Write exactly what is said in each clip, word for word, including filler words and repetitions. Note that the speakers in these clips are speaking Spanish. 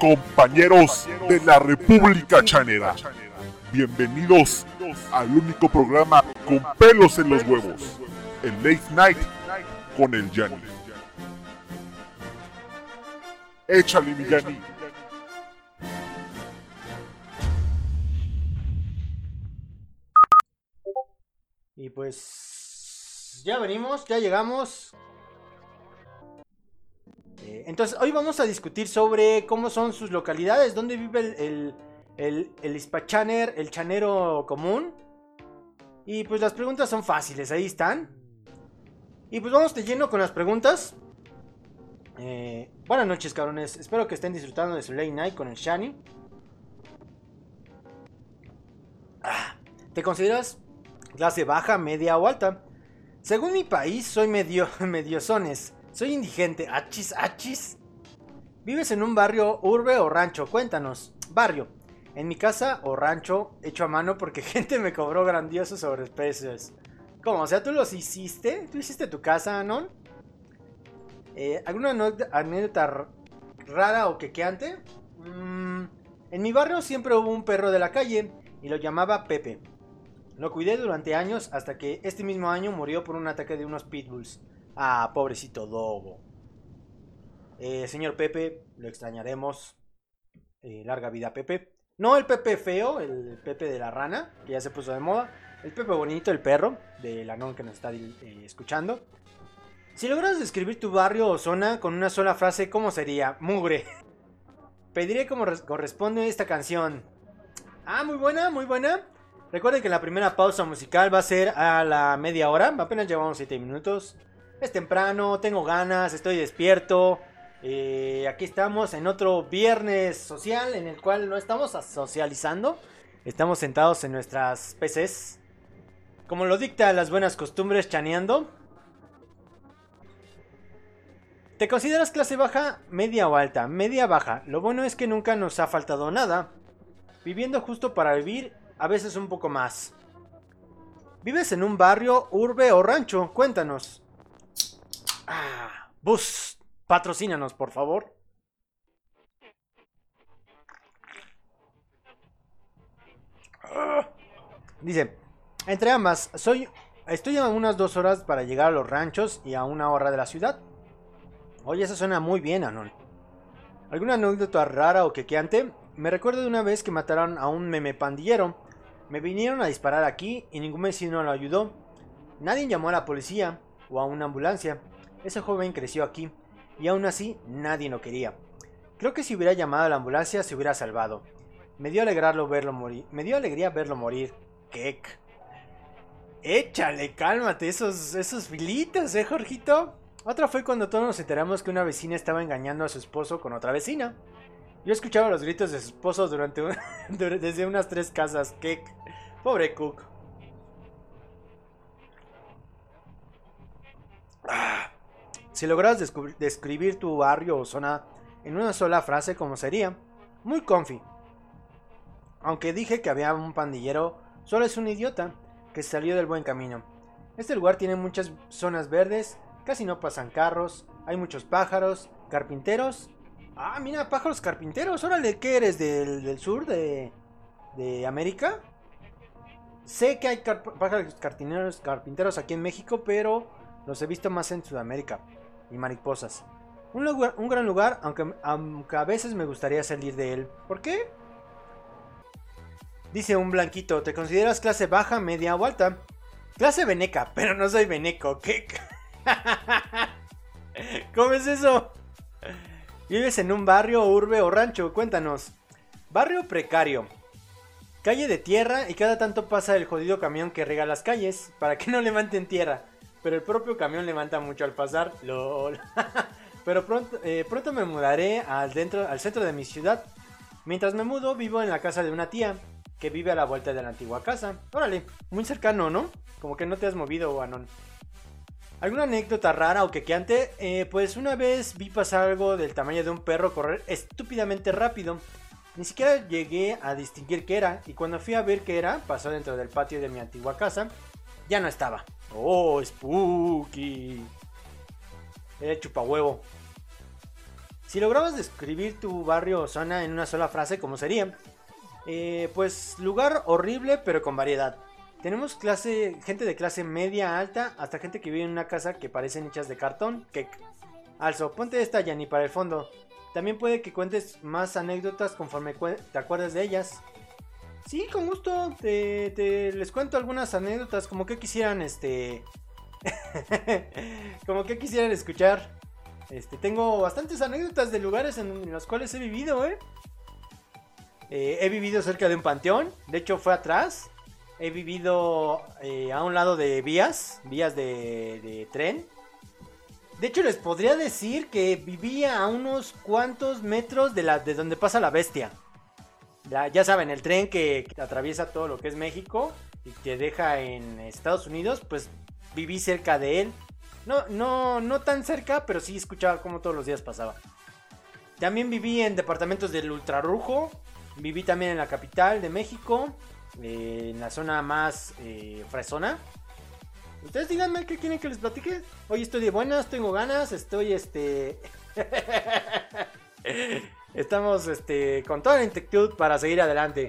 Compañeros de la República Chanera, bienvenidos al único programa con pelos en los huevos, el Late Night con el Yanni. Échale, mi Yanni. Y pues ya venimos, ya llegamos. Eh, entonces hoy vamos a discutir sobre cómo son sus localidades, dónde vive el, el, el, el hispachaner, el chanero común. Y pues las preguntas son fáciles, ahí están. Y pues vamos de lleno con las preguntas. Eh, buenas noches, cabrones, espero que estén disfrutando de su late night con el Shani. Ah, ¿te consideras clase baja, media o alta? Según mi país, soy medio, mediozones. Soy indigente. Achis, achis. ¿Vives en un barrio, urbe o rancho? Cuéntanos. Barrio. En mi casa o rancho, hecho a mano porque gente me cobró grandiosos sobreprecios. ¿Cómo? O sea, ¿tú los hiciste? ¿Tú hiciste tu casa, Anon? Eh, ¿Alguna anécdota rara o quequeante? Mm, en mi barrio siempre hubo un perro de la calle y lo llamaba Pepe. Lo cuidé durante años hasta que este mismo año murió por un ataque de unos pitbulls. Ah, pobrecito Dogo. Eh, señor Pepe, lo extrañaremos. Eh, larga vida, Pepe. No el Pepe feo, el Pepe de la rana, que ya se puso de moda. El Pepe bonito, el perro, del anón que nos está eh, escuchando. Si logras describir tu barrio o zona con una sola frase, ¿cómo sería? Mugre. Pediré como corresponde esta canción. Ah, muy buena, muy buena. Recuerden que la primera pausa musical va a ser a la media hora. Apenas llevamos siete minutos. Es temprano, tengo ganas, estoy despierto. Eh, aquí estamos en otro viernes social en el cual no estamos socializando. Estamos sentados en nuestras P Cs. Como lo dicta las buenas costumbres, chaneando. ¿Te consideras clase baja, media o alta? Media baja. Lo bueno es que nunca nos ha faltado nada. Viviendo justo para vivir, a veces un poco más. ¿Vives en un barrio, urbe o rancho? Cuéntanos. Ah, Bus, patrocínanos, por favor. Ah, dice, entre ambas, soy, estoy a unas dos horas para llegar a los ranchos y a una hora de la ciudad. Oye, eso suena muy bien, Anon. ¿Alguna anécdota rara o quequeante? Me recuerdo de una vez que mataron a un meme pandillero. Me vinieron a disparar aquí y ningún vecino lo ayudó. Nadie llamó a la policía o a una ambulancia. Ese joven creció aquí y aún así nadie lo quería. Creo que si hubiera llamado a la ambulancia se hubiera salvado. Me dio alegrarlo verlo morir. Me dio alegría verlo morir. Kek. Échale, cálmate, esos, esos filitos, ¿eh, Jorgito? Otra fue cuando todos nos enteramos que una vecina estaba engañando a su esposo con otra vecina. Yo escuchaba los gritos de su esposo durante un, desde unas tres casas. Kek. Pobre Cook. Ah. Si logras describir tu barrio o zona en una sola frase, ¿cómo sería? Muy comfy. Aunque dije que había un pandillero, solo es un idiota que salió del buen camino. Este lugar tiene muchas zonas verdes, casi no pasan carros, hay muchos pájaros, carpinteros. Ah, mira, pájaros carpinteros, órale, ¿qué eres? ¿Del, del sur de, de América? Sé que hay car pájaros carpinteros, carpinteros aquí en México, pero los he visto más en Sudamérica. Y mariposas. Un, lugar, un gran lugar, aunque, aunque a veces me gustaría salir de él. ¿Por qué? Dice un blanquito, ¿te consideras clase baja, media o alta? Clase veneca, pero no soy veneco. ¿Qué? ¿Cómo es eso? ¿Vives en un barrio, urbe o rancho? Cuéntanos. Barrio precario. Calle de tierra y cada tanto pasa el jodido camión que riega las calles para que no levanten tierra. Pero el propio camión levanta mucho al pasar. Lol. Pero pronto, eh, pronto me mudaré al, dentro, al centro de mi ciudad. Mientras me mudo, vivo en la casa de una tía que vive a la vuelta de la antigua casa. Órale, muy cercano, ¿no? Como que no te has movido, Anon. ¿Alguna anécdota rara o quequeante? Eh, pues una vez vi pasar algo del tamaño de un perro correr estúpidamente rápido. Ni siquiera llegué a distinguir qué era. Y cuando fui a ver qué era, pasó dentro del patio de mi antigua casa. Ya no estaba. ¡Oh, spooky! Era chupahuevo. Si lograbas describir tu barrio o zona en una sola frase, ¿cómo sería? Eh, pues lugar horrible pero con variedad. Tenemos clase, gente de clase media alta hasta gente que vive en una casa que parecen hechas de cartón. Que Also, ponte esta Yanni para el fondo. También puede que cuentes más anécdotas conforme te acuerdes de ellas. Sí, con gusto. Te, te les cuento algunas anécdotas como que quisieran este como que quisieran escuchar. Este, tengo bastantes anécdotas de lugares en los cuales he vivido, ¿eh? Eh, he vivido cerca de un panteón. De hecho fue atrás. He vivido eh, a un lado de vías. Vías de, de tren. De hecho les podría decir que vivía a unos cuantos metros de, la, de donde pasa la bestia. Ya, ya saben, el tren que, que atraviesa todo lo que es México y que deja en Estados Unidos. Pues viví cerca de él. No, no, no tan cerca, pero sí escuchaba cómo todos los días pasaba. También viví en departamentos del Ultrarrujo. Viví también en la capital de México. Eh, en la zona más eh, fresona. Ustedes díganme qué quieren que les platique. Hoy estoy de buenas, tengo ganas. Estoy este... Estamos este con toda la inquietud para seguir adelante.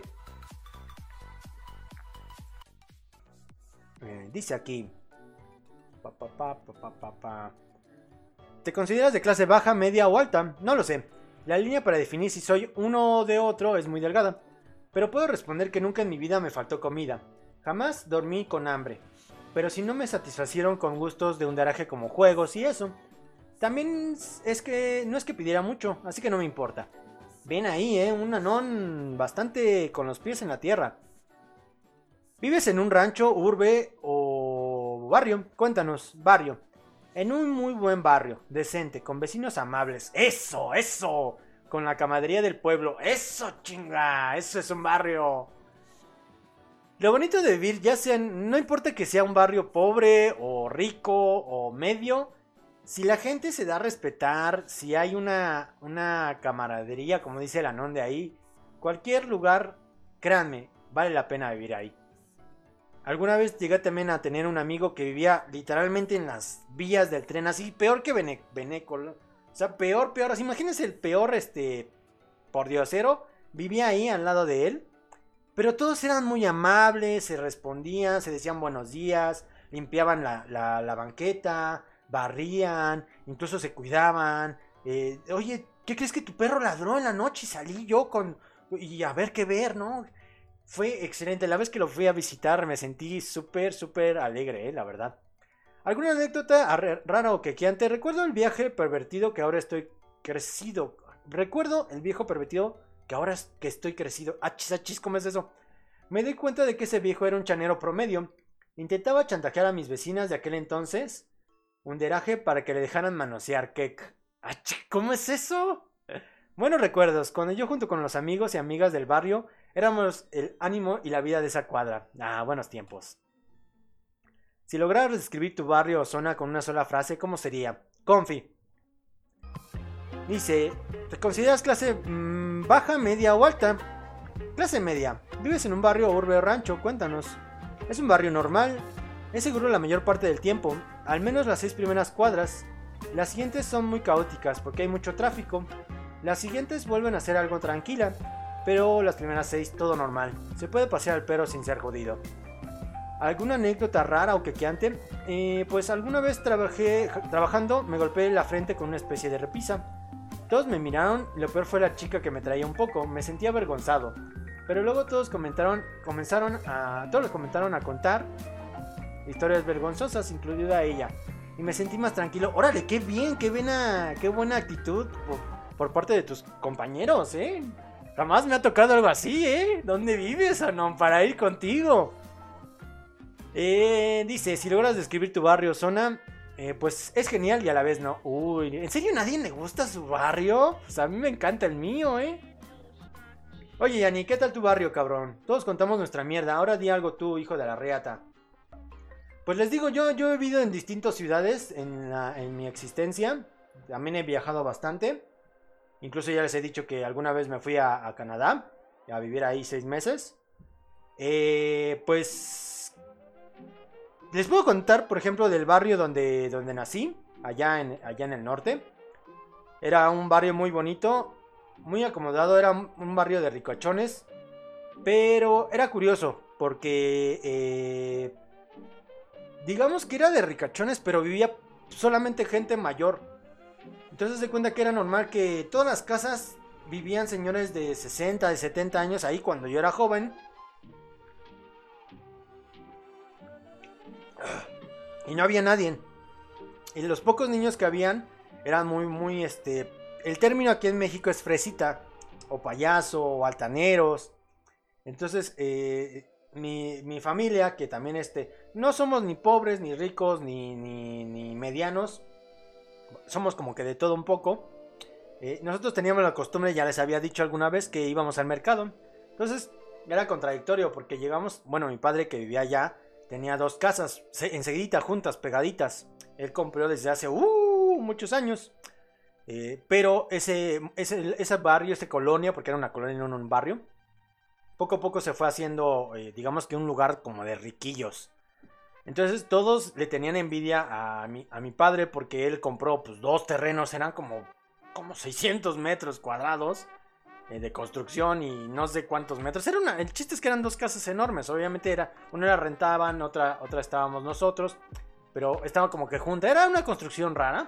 Eh, dice aquí... Pa, pa, pa, pa, pa, pa. ¿Te consideras de clase baja, media o alta? No lo sé. La línea para definir si soy uno o de otro es muy delgada. Pero puedo responder que nunca en mi vida me faltó comida. Jamás dormí con hambre. Pero si no me satisfacieron con gustos de un garaje como juegos y eso. También es que no es que pidiera mucho, así que no me importa. Ven ahí, eh, un anón bastante con los pies en la tierra. ¿Vives en un rancho, urbe o barrio? Cuéntanos, barrio. En un muy buen barrio, decente, con vecinos amables. ¡Eso, eso! Con la camaradería del pueblo. ¡Eso, chinga! ¡Eso es un barrio! Lo bonito de vivir, ya sea, no importa que sea un barrio pobre o rico o medio, si la gente se da a respetar, si hay una, una camaradería, como dice el anón de ahí, cualquier lugar, créanme, vale la pena vivir ahí. Alguna vez llegué también a tener un amigo que vivía literalmente en las vías del tren, así, peor que Bene, Beneco, o sea, peor, peor, así, imagínense el peor, este, pordiosero, vivía ahí al lado de él. Pero todos eran muy amables, se respondían, se decían buenos días, limpiaban la, la, la banqueta, barrían, incluso se cuidaban. Eh, Oye, ¿qué crees que tu perro ladró en la noche? Y salí yo con... Y a ver qué ver, ¿no? Fue excelente. La vez que lo fui a visitar me sentí súper, súper alegre, ¿eh? La verdad. ¿Alguna anécdota rara o quequeante? Recuerdo el viaje pervertido que ahora estoy crecido. Recuerdo el viejo pervertido... que ahora que estoy crecido, achis, achis, ¿cómo es eso? Me di cuenta de que ese viejo era un chanero promedio. Intentaba chantajear a mis vecinas de aquel entonces un deraje para que le dejaran manosear kek. Achis, ¿cómo es eso? Buenos recuerdos, cuando yo junto con los amigos y amigas del barrio éramos el ánimo y la vida de esa cuadra. Ah, buenos tiempos. Si lograras describir tu barrio o zona con una sola frase, ¿cómo sería? Confi. Dice, ¿te consideras clase mmm, baja, media o alta? Clase media. ¿Vives en un barrio, urbe o rancho? Cuéntanos. Es un barrio normal. Es seguro la mayor parte del tiempo, al menos las seis primeras cuadras. Las siguientes son muy caóticas porque hay mucho tráfico. Las siguientes vuelven a ser algo tranquila, pero las primeras seis todo normal. Se puede pasear al perro sin ser jodido. ¿Alguna anécdota rara o quequeante? Eh, pues alguna vez trabajé, trabajando me golpeé la frente con una especie de repisa. Todos me miraron y lo peor fue la chica que me traía un poco. Me sentía avergonzado. Pero luego todos comentaron, comenzaron a, todos comentaron a contar historias vergonzosas, incluida ella. Y me sentí más tranquilo. Órale, qué bien, qué buena, qué buena actitud por, por parte de tus compañeros, ¿eh? Jamás me ha tocado algo así, ¿eh? ¿Dónde vives, Anon? Para ir contigo. Eh, dice, si logras describir tu barrio o zona... Eh, pues es genial y a la vez no. Uy, ¿en serio a nadie le gusta su barrio? Pues a mí me encanta el mío, ¿eh? Oye, Yanni, ¿qué tal tu barrio, cabrón? Todos contamos nuestra mierda. Ahora di algo tú, hijo de la reata. Pues les digo, yo, yo he vivido en distintas ciudades en, la, en mi existencia. También he viajado bastante. Incluso ya les he dicho que alguna vez me fui a, a Canadá a vivir ahí seis meses. Eh, pues... Les puedo contar, por ejemplo, del barrio donde, donde nací, allá en, allá en el norte. Era un barrio muy bonito, muy acomodado, era un, un barrio de ricochones. Pero era curioso, porque eh, digamos que era de ricachones, pero vivía solamente gente mayor. Entonces se cuenta que era normal que todas las casas vivían señores de sesenta, de setenta años ahí cuando yo era joven. Y no había nadie. Y los pocos niños que habían eran muy, muy, este... El término aquí en México es fresita, o payaso, o altaneros. Entonces, eh, mi, mi familia, que también este... No somos ni pobres, ni ricos, ni, ni, ni medianos. Somos como que de todo un poco. Eh, nosotros teníamos la costumbre, ya les había dicho alguna vez, que íbamos al mercado. Entonces, era contradictorio, porque llegamos... Bueno, mi padre que vivía allá tenía dos casas, enseguida juntas, pegaditas. Él compró desde hace uh, muchos años. Eh, pero ese, ese, ese barrio, esa colonia, porque era una colonia y no un barrio, poco a poco se fue haciendo, eh, digamos que un lugar como de riquillos. Entonces todos le tenían envidia a mi, a mi padre porque él compró pues dos terrenos, eran como, como seiscientos metros cuadrados eh, de construcción y no sé cuántos metros. Era una, el chiste es que eran dos casas enormes, obviamente era, una la rentaban, otra, otra estábamos nosotros, pero estaba como que junta, era una construcción rara.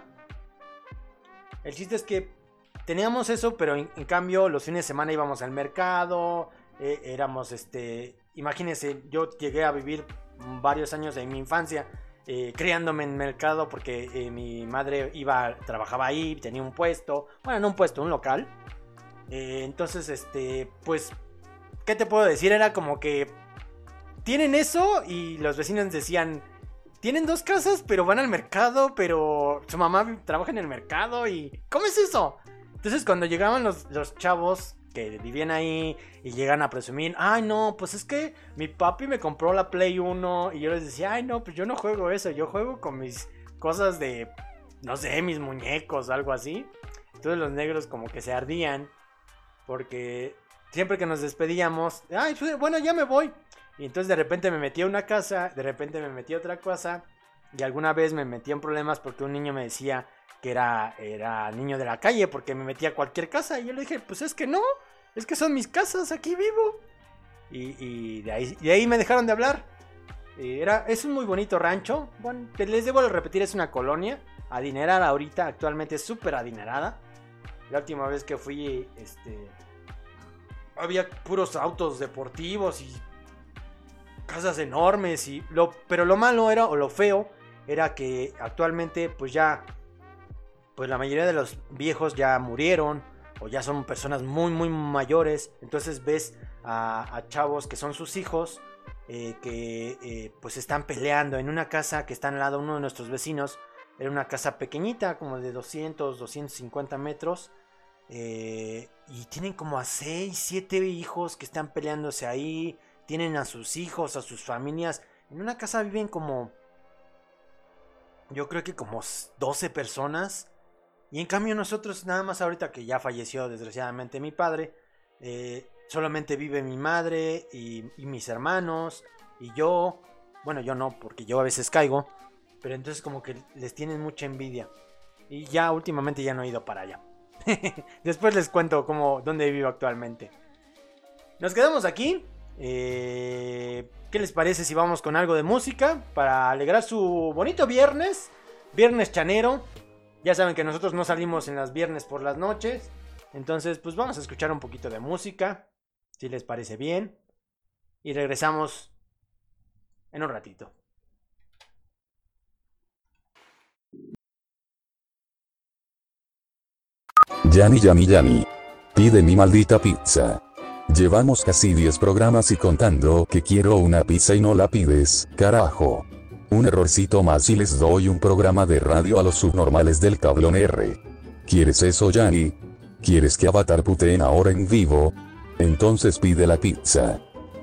El chiste es que teníamos eso, pero en, en cambio los fines de semana íbamos al mercado, eh, éramos este, imagínense, yo llegué a vivir varios años de mi infancia eh, criándome en mercado porque eh, mi madre iba, trabajaba ahí, tenía un puesto, bueno, no un puesto, un local. Eh, entonces, este, pues, ¿qué te puedo decir? Era como que tienen eso y los vecinos decían, tienen dos casas, pero van al mercado, pero su mamá trabaja en el mercado y ¿cómo es eso? Entonces, cuando llegaban los, los chavos que vivían ahí y llegan a presumir, ay no, pues es que mi papi me compró la Play uno y yo les decía, ay no, pues yo no juego eso, yo juego con mis cosas de, no sé, mis muñecos o algo así. Entonces los negros como que se ardían porque siempre que nos despedíamos, ay, pues, bueno, ya me voy. Y entonces de repente me metí a una casa, de repente me metí a otra casa y alguna vez me metí en problemas porque un niño me decía que era, era niño de la calle porque me metía a cualquier casa. Y yo le dije, pues es que no, es que son mis casas, aquí vivo. Y, y de, ahí, de ahí me dejaron de hablar. Y era, es un muy bonito rancho. Bueno, les debo repetir, es una colonia adinerada ahorita, actualmente es súper adinerada. La última vez que fui, este, había puros autos deportivos y casas enormes. Y lo, pero lo malo era, o lo feo, era que actualmente pues ya... pues la mayoría de los viejos ya murieron o ya son personas muy muy mayores. Entonces ves a, a chavos que son sus hijos eh, que eh, pues están peleando en una casa que está al lado. Uno de nuestros vecinos era una casa pequeñita como de doscientos, doscientos cincuenta metros eh, y tienen como a seis, siete hijos que están peleándose ahí. Tienen a sus hijos, a sus familias. En una casa viven como, yo creo que como doce personas. Y en cambio nosotros, nada más ahorita que ya falleció desgraciadamente mi padre, eh, solamente vive mi madre y, y mis hermanos y yo. Bueno, yo no, porque yo a veces caigo, pero entonces como que les tienen mucha envidia. Y ya últimamente ya no he ido para allá. Después les cuento cómo, dónde vivo actualmente. Nos quedamos aquí. Eh, ¿Qué les parece si vamos con algo de música para alegrar su bonito viernes? Viernes chanero. Ya saben que nosotros no salimos en las viernes por las noches. Entonces pues vamos a escuchar un poquito de música, si les parece bien. Y regresamos en un ratito. Yanni, Yanni, Yanni. Pide mi maldita pizza. Llevamos casi diez programas y contando que quiero una pizza y no la pides, carajo. Un errorcito más y les doy un programa de radio a los subnormales del tablón R. ¿Quieres eso, Yanni? ¿Quieres que Avatar puteen ahora en vivo? Entonces pide la pizza.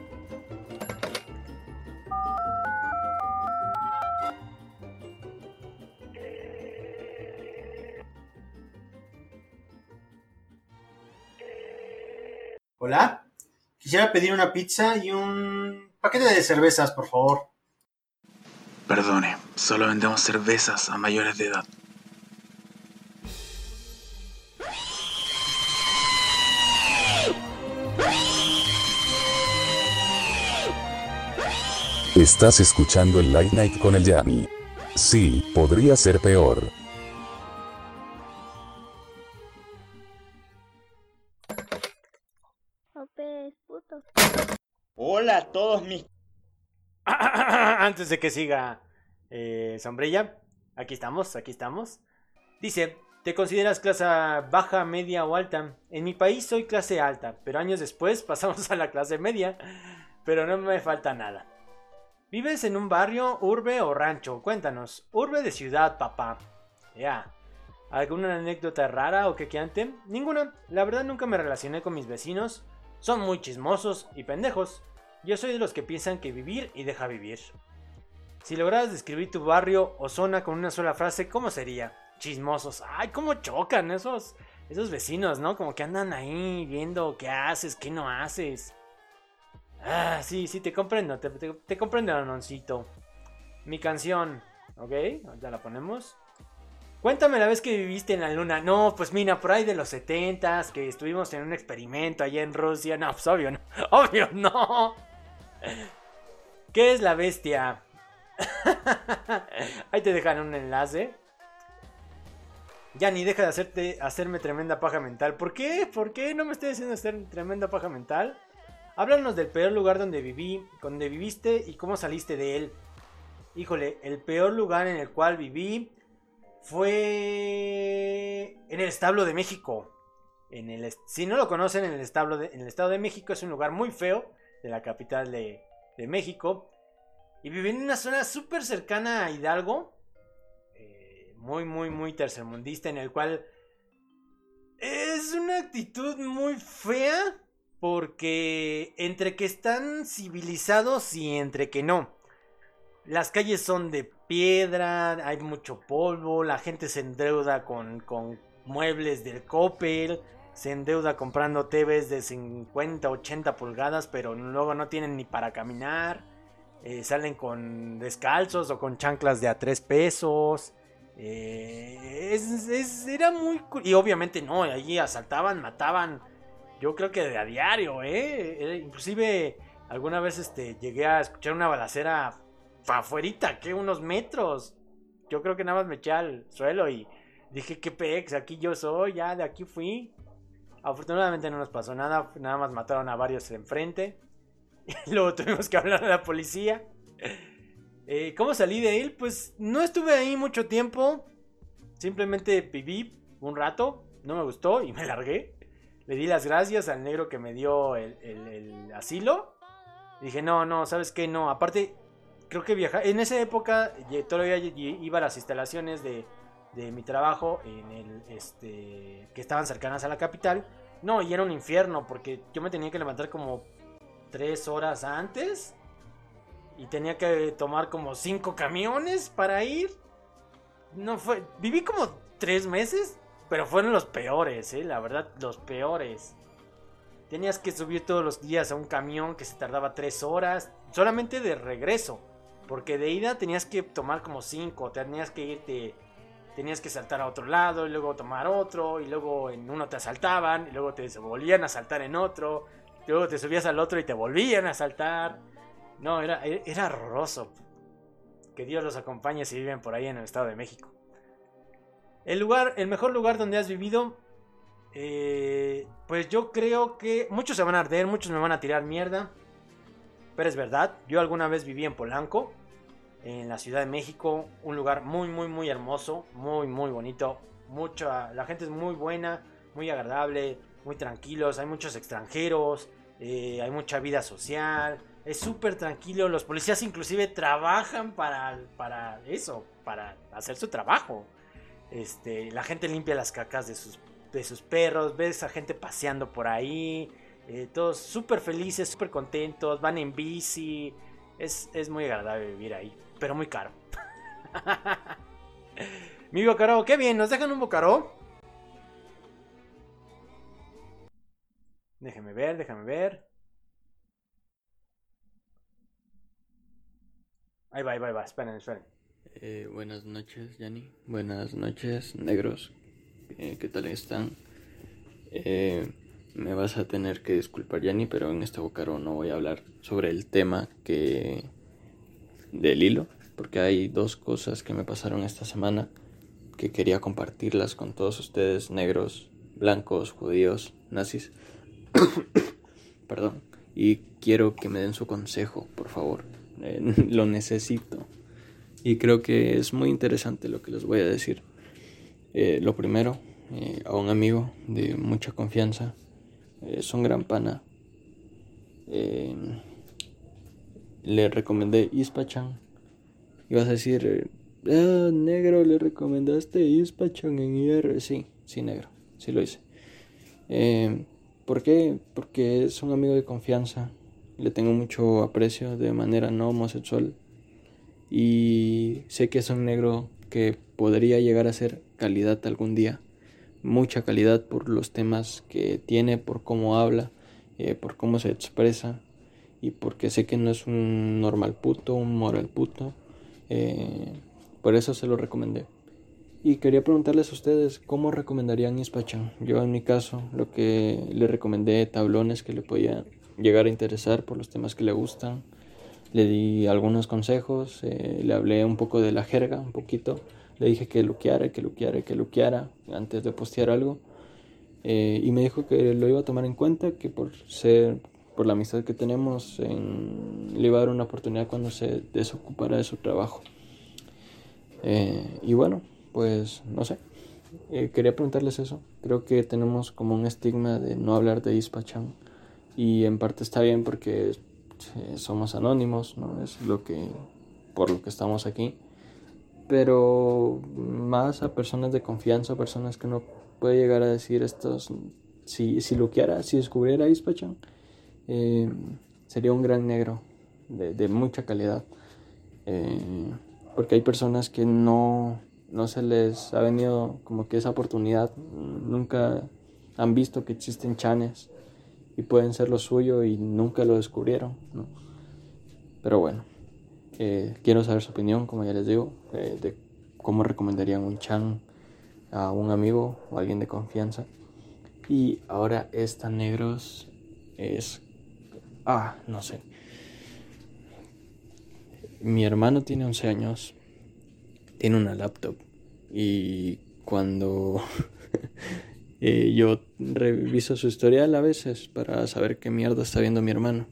Hola, quisiera pedir una pizza y un paquete de cervezas, por favor. Perdone, solo vendemos cervezas a mayores de edad. Estás escuchando el Late Night con el Yami. Sí, podría ser peor. Hola a todos mis... Antes de que siga eh, Sombrilla, aquí estamos, aquí estamos. Dice, ¿te consideras clase baja, media o alta? En mi país soy clase alta, pero años después pasamos a la clase media, pero no me falta nada. ¿Vives en un barrio, urbe o rancho? Cuéntanos. Urbe de ciudad, papá. Ya. ¿Alguna anécdota rara o quequeante? Ninguna. La verdad nunca me relacioné con mis vecinos. Son muy chismosos y pendejos. Yo soy de los que piensan que vivir y deja vivir. Si lograras describir tu barrio o zona con una sola frase, ¿cómo sería? Chismosos. Ay, cómo chocan esos, esos vecinos, ¿no? Como que andan ahí viendo qué haces, qué no haces. Ah, sí, sí, te comprendo, te, te, te comprendo, Anoncito. Mi canción, ¿ok? Ya la ponemos. Cuéntame la vez que viviste en la luna. No, pues mira, por ahí de los setentas, que estuvimos en un experimento allá en Rusia. No, pues obvio no, obvio no. ¿Qué es la bestia? Ahí te dejan un enlace. Ya ni deja de hacerte, hacerme tremenda paja mental. ¿Por qué? ¿Por qué no me estoy haciendo hacer tremenda paja mental? Háblanos del peor lugar donde viví, donde viviste y cómo saliste de él. Híjole, el peor lugar en el cual viví fue en el establo de México. En el, si no lo conocen, en el, establo de, en el estado de México es un lugar muy feo, de la capital de, de México. Y viví en una zona súper cercana a Hidalgo, eh, muy, muy, muy tercermundista, en el cual es una actitud muy fea. Porque entre que están civilizados y entre que no. Las calles son de piedra, hay mucho polvo, la gente se endeuda con, con muebles del Coppel, se endeuda comprando T Vs de cincuenta, ochenta pulgadas, pero luego no tienen ni para caminar. Eh, salen con descalzos o con chanclas de a tres pesos. Eh, es, es, era muy... Y obviamente no, allí asaltaban, mataban... Yo creo que de a diario, ¿eh? eh inclusive alguna vez este, llegué a escuchar una balacera afuerita, que unos metros. Yo creo que nada más me eché al suelo y dije, qué pex, aquí yo soy, ya de aquí fui. Afortunadamente no nos pasó nada, nada más mataron a varios enfrente. Y luego tuvimos que hablar a la policía. Eh, ¿Cómo salí de él? Pues no estuve ahí mucho tiempo. Simplemente viví un rato, no me gustó y me largué. Le di las gracias al negro que me dio el, el, el asilo. Dije, no, no, ¿sabes qué? No, aparte, creo que viajar... En esa época todavía iba a las instalaciones de, de mi trabajo, en el, este, que estaban cercanas a la capital. No, y era un infierno, porque yo me tenía que levantar como tres horas antes. Y tenía que tomar como cinco camiones para ir. No fue... Viví como tres meses... Pero fueron los peores, eh, la verdad, los peores. Tenías que subir todos los días a un camión que se tardaba tres horas. Solamente de regreso. Porque de ida tenías que tomar como cinco. Tenías que irte. Tenías que saltar a otro lado. Y luego tomar otro. Y luego en uno te asaltaban. Y luego te volvían a asaltar en otro. Y luego te subías al otro y te volvían a asaltar. No, era, era horroroso. Que Dios los acompañe si viven por ahí en el Estado de México. El lugar, el mejor lugar donde has vivido, eh, pues yo creo que muchos se van a arder, muchos me van a tirar mierda, pero es verdad. Yo alguna vez viví en Polanco, en la Ciudad de México, un lugar muy, muy, muy hermoso, muy, muy bonito. Mucha, la gente es muy buena, muy agradable, muy tranquilos, hay muchos extranjeros, eh, hay mucha vida social, es súper tranquilo. Los policías inclusive trabajan para, para eso, para hacer su trabajo. Este, la gente limpia las cacas de sus, de sus perros, ves a gente paseando por ahí, eh, todos súper felices, súper contentos, van en bici, es, es muy agradable vivir ahí, pero muy caro. Mi bocaró, qué bien, ¿nos dejan un bocaró? Déjame ver, déjame ver. Ahí va, ahí va, ahí va, esperen, esperen. Eh, buenas noches, Yanni. Buenas noches, negros. Eh, ¿Qué tal están? Eh, me vas a tener que disculpar, Yanni, pero en este bocaro no voy a hablar sobre el tema que, del hilo, porque hay dos cosas que me pasaron esta semana que quería compartirlas con todos ustedes, negros, blancos, judíos, nazis. Perdón. Y quiero que me den su consejo, por favor. Eh, lo necesito. Y creo que es muy interesante lo que les voy a decir. Eh, lo primero, eh, a un amigo de mucha confianza, eh, es un gran pana. Eh, le recomendé Ispachan. Y vas a decir, ah, negro, le recomendaste Ispachan en I R. Sí, sí, negro, sí lo hice. Eh, ¿Por qué? Porque es un amigo de confianza. Le tengo mucho aprecio de manera no homosexual. Y sé que es un negro que podría llegar a ser calidad algún día. Mucha calidad por los temas que tiene, por cómo habla, eh, por cómo se expresa. Y porque sé que no es un normal puto, un moral puto. Eh, por eso se lo recomendé. Y quería preguntarles a ustedes, ¿cómo recomendarían Ispachan? Yo en mi caso, lo que le recomendé, tablones que le podían llegar a interesar por los temas que le gustan. Le di algunos consejos, eh, le hablé un poco de la jerga, un poquito. Le dije que luqueara, que luqueara, que luqueara antes de postear algo. Eh, y me dijo que lo iba a tomar en cuenta, que por ser, por la amistad que tenemos, en, le iba a dar una oportunidad cuando se desocupara de su trabajo. Eh, y bueno, pues no sé, eh, quería preguntarles eso. Creo que tenemos como un estigma de no hablar de Ispachan, y en parte está bien porque eh, somos anónimos, ¿no? Es lo que, por lo que estamos aquí, pero más a personas de confianza, personas que uno puede llegar a decir estos, si, si lo quiera, si descubriera Ispachan, eh, sería un gran negro de, de mucha calidad, eh, porque hay personas que no no se les ha venido como que esa oportunidad, nunca han visto que existen chanes y pueden ser lo suyo y nunca lo descubrieron, ¿no? Pero bueno, eh, quiero saber su opinión, como ya les digo, eh, de cómo recomendarían un chan a un amigo o alguien de confianza. Y ahora esta, negros, es... Ah, no sé. Mi hermano tiene once años. Tiene una laptop y cuando eh, yo reviso su historial a veces para saber qué mierda está viendo mi hermano,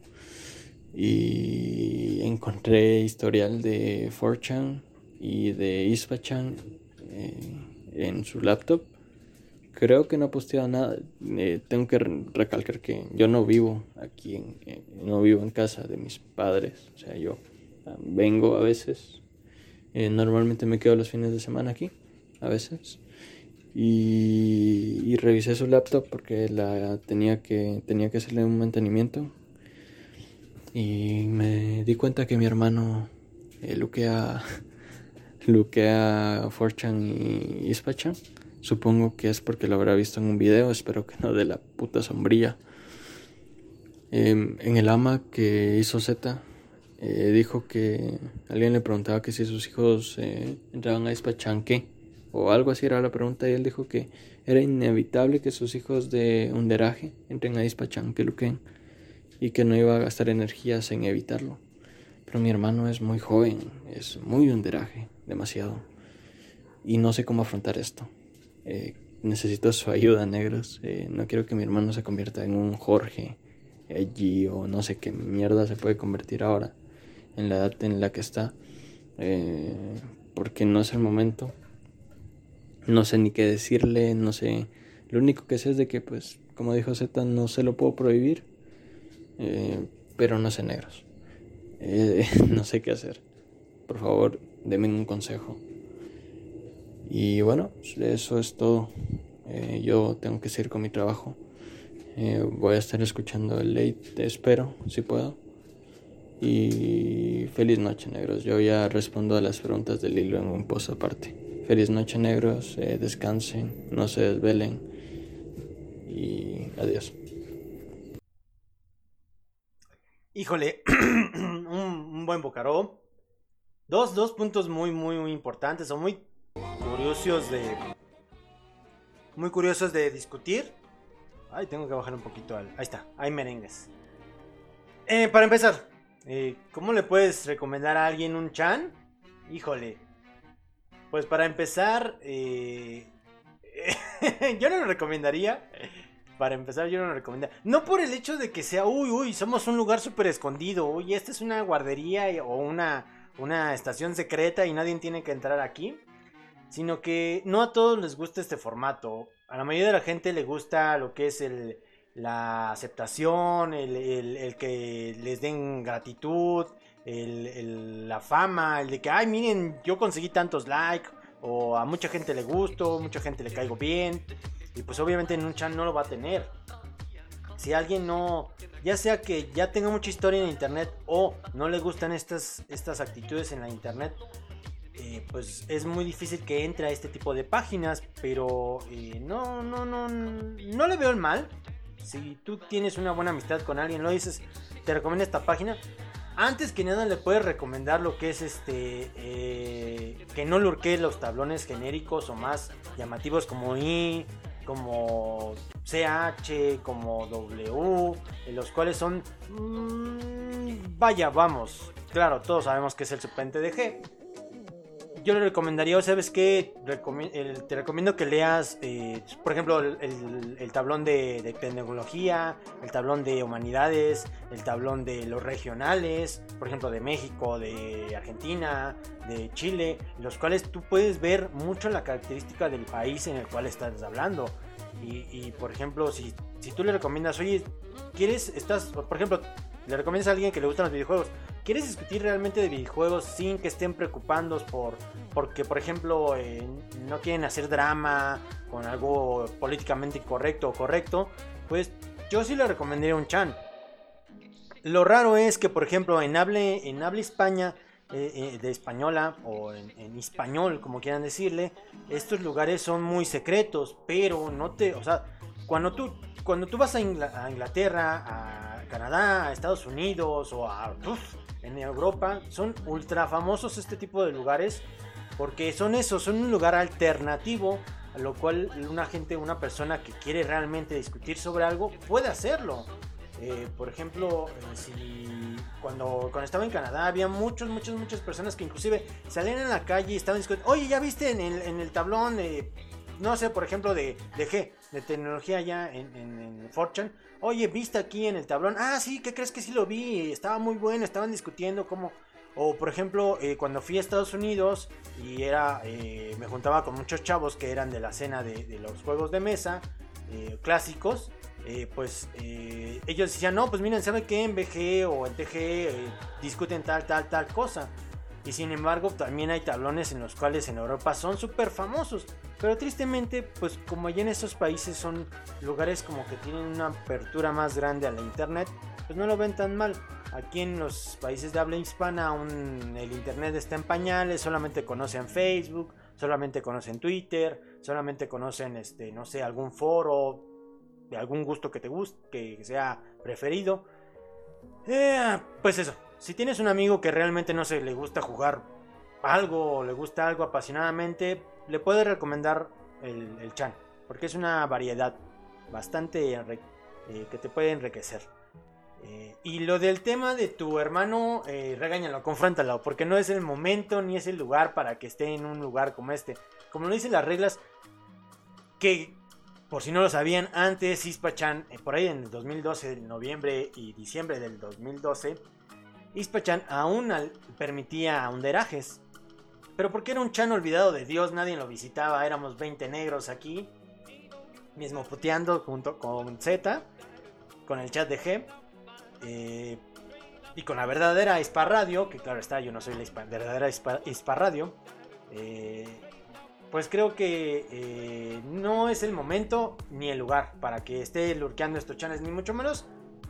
y encontré historial de cuatro chan y de Ispachan eh, en su laptop. Creo que no ha posteado nada. Eh, tengo que recalcar que yo no vivo aquí, en, eh, no vivo en casa de mis padres. O sea, yo vengo a veces. Eh, normalmente me quedo los fines de semana aquí, a veces. Y, y revisé su laptop porque la tenía que, tenía que hacerle un mantenimiento. Y me di cuenta que mi hermano eh, luquea, luquea cuatro chan y Ispachan. Supongo que es porque lo habrá visto en un video, espero que no de la puta sombrilla. Eh, en el ama que hizo Z, Eh, dijo que alguien le preguntaba que si sus hijos eh, entraban a Ispachan, ¿qué? O algo así era la pregunta, y él dijo que era inevitable que sus hijos de underage entren a Ispachan, que luquen, y que no iba a gastar energías en evitarlo. Pero mi hermano es muy joven, es muy underage, demasiado, y no sé cómo afrontar esto. Eh, necesito su ayuda, negros. Eh, no quiero que mi hermano se convierta en un Jorge allí, o no sé qué mierda se puede convertir ahora en la edad en la que está, eh, porque no es el momento. No sé ni qué decirle, no sé. Lo único que sé es de que, pues, como dijo Z, no se lo puedo prohibir, eh, pero no sé, negros. Eh, no sé qué hacer. Por favor, denme un consejo. Y bueno, eso es todo. Eh, yo tengo que seguir con mi trabajo. Eh, voy a estar escuchando el late, espero, si puedo. Y feliz noche, negros. Yo ya respondo a las preguntas del hilo en un post aparte. Feliz noche, negros. Eh, descansen, no se desvelen. Y adiós. Híjole, un, un buen bocaró. Dos, dos puntos muy, muy, muy importantes. Son muy curiosos de... Muy curiosos de discutir. Ay, tengo que bajar un poquito al... Ahí está, hay merengues. Eh, para empezar, Eh, ¿Cómo le puedes recomendar a alguien un chan? Híjole. Pues para empezar, eh... yo no lo recomendaría. Para empezar, yo no lo recomendaría. No por el hecho de que sea, uy, uy, somos un lugar súper escondido. Uy, esta es una guardería o una, una estación secreta y nadie tiene que entrar aquí. Sino que no a todos les gusta este formato. A la mayoría de la gente le gusta lo que es el, la aceptación, el, el, el que les den gratitud, el, el, la fama, el de que, ay, miren, yo conseguí tantos likes, o a mucha gente le gusto, mucha gente le caigo bien, y pues obviamente en un chan no lo va a tener. Si alguien no, ya sea que ya tenga mucha historia en internet o no le gustan estas, estas actitudes en la internet, Eh, pues es muy difícil que entre a este tipo de páginas, pero eh, no, no, no, no le veo el mal. Si tú tienes una buena amistad con alguien, lo dices, te recomiendo esta página. Antes que nada le puedes recomendar lo que es este, eh, que no lurque los tablones genéricos o más llamativos como I, como C H, como W, en los cuales son, mmm, vaya, vamos, claro, todos sabemos que es el suplente de G. Yo le recomendaría, ¿sabes qué? Recomi- el, te recomiendo que leas, eh, por ejemplo, el, el, el tablón de, de tecnología, el tablón de humanidades, el tablón de los regionales, por ejemplo, de México, de Argentina, de Chile, los cuales tú puedes ver mucho la característica del país en el cual estás hablando. Y, y por ejemplo, si, si tú le recomiendas, oye, ¿quieres, estás, por ejemplo, le recomiendas a alguien que le gustan los videojuegos? ¿Quieres discutir realmente de videojuegos sin que estén preocupados por porque, por ejemplo, eh, no quieren hacer drama con algo políticamente incorrecto o correcto? Pues yo sí le recomendaría un chan. Lo raro es que, por ejemplo, en habla, en habla España, eh, eh, de española o en, en español, como quieran decirle, estos lugares son muy secretos, pero no te, o sea, cuando tú, cuando tú vas a, Ingl- a Inglaterra, a Canadá, a Estados Unidos o a uf, en Europa, son ultra famosos este tipo de lugares porque son eso, son un lugar alternativo a lo cual una gente, una persona que quiere realmente discutir sobre algo puede hacerlo. Eh, por ejemplo, eh, si cuando, cuando estaba en Canadá había muchos, muchas, muchas personas que inclusive salían en la calle y estaban discutiendo, oye, ¿ya viste en el, en el tablón, eh, no sé, por ejemplo, de, de G, de tecnología allá en, en, en cuatro chan? Oye, ¿viste aquí en el tablón? Ah, sí, ¿qué crees que sí lo vi? Estaba muy bueno, estaban discutiendo cómo... O por ejemplo, eh, cuando fui a Estados Unidos y era, eh, me juntaba con muchos chavos que eran de la escena de, de los juegos de mesa eh, clásicos, eh, pues eh, ellos decían, no, pues miren, ¿saben qué? En B G o en T G eh, discuten tal, tal, tal cosa. Y sin embargo, también hay tablones en los cuales en Europa son súper famosos. Pero tristemente, pues como allá en esos países son lugares como que tienen una apertura más grande a la internet, pues no lo ven tan mal. Aquí en los países de habla hispana aún el internet está en pañales, solamente conocen Facebook, solamente conocen Twitter, solamente conocen, este, no sé, algún foro de algún gusto que te guste, que sea preferido. Eh, pues eso, si tienes un amigo que realmente no sé, le gusta jugar algo o le gusta algo apasionadamente, le puedes recomendar el, el chan, porque es una variedad bastante eh, que te puede enriquecer. Eh, y lo del tema de tu hermano, eh, regáñalo, confróntalo, porque no es el momento ni es el lugar para que esté en un lugar como este. Como lo dicen las reglas, que por si no lo sabían, antes Ispachan, eh, por ahí en el dos mil doce, noviembre y diciembre del dos mil doce, Ispachan aún al, permitía underajes. Pero porque era un chan olvidado de Dios, nadie lo visitaba, éramos veinte negros aquí, mismo puteando junto con Z, con el chat de G. Eh, y con la verdadera Ispa Radio, que claro está, yo no soy la Ispa, verdadera Ispa, Ispa Radio, eh, pues creo que eh, no es el momento ni el lugar para que esté lurkeando estos channels, ni mucho menos.